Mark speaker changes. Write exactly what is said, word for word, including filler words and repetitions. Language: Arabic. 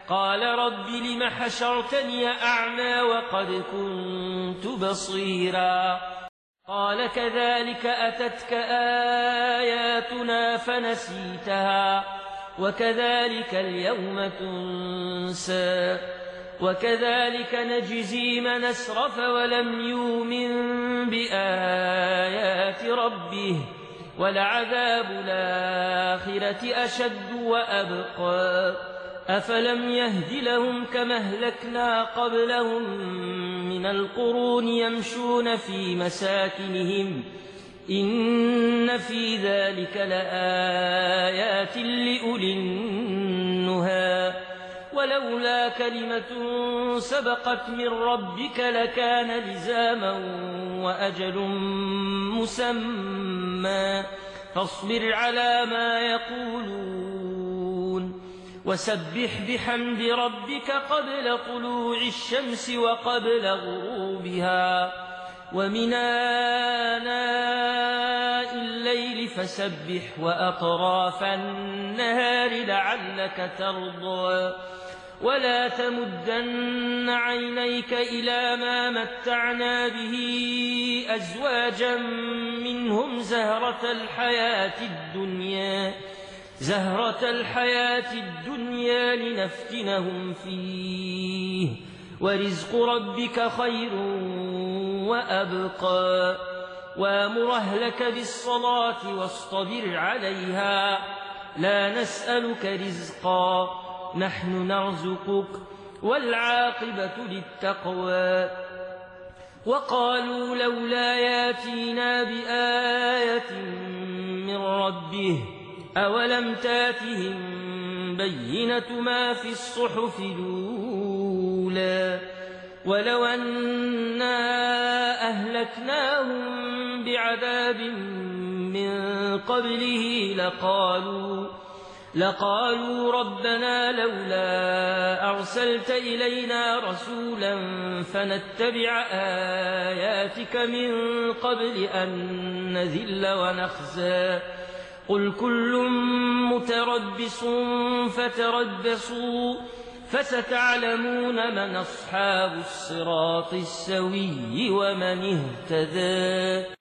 Speaker 1: قال رب لم حشرتني أعمى وقد كنت بصيرا قال كذلك أتتك آياتنا فنسيتها وكذلك اليوم تنسى وكذلك نجزي من أسرف ولم يؤمن بآيات ربه ولعذاب الآخرة أشد وأبقى أفلم يهد لهم كما أهلكنا قبلهم من القرون يمشون في مساكنهم إن في ذلك لآيات لأولي النهى ولولا كلمة سبقت من ربك لكان لزاما وأجل مسمى فاصبر على ما يقولون وسبح بحمد ربك قبل طلوع الشمس وقبل غروبها ومن آناء الليل فسبح وأطراف النهار لعلك ترضى ولا تمدن عينيك إلى ما متعنا به أزواجا منهم زهرة الحياة الدنيا زهرة الحياة الدنيا لنفتنهم فيه ورزق ربك خير وأبقى وامر أهلك بالصلاة واصطبر عليها لا نسألك رزقا نحن نرزقك والعاقبة للتقوى وقالوا لولا ياتينا بآية من ربه أولم تاتهم بينة ما في الصحف الأولى ولو أنا أهلكناهم بعذاب من قبله لقالوا لقالوا ربنا لولا أرسلت إلينا رسولا فنتبع آياتك من قبل أن نذل ونخزى قل كل متربص فتربصوا فستعلمون من أصحاب الصراط السوي ومن اهتدى.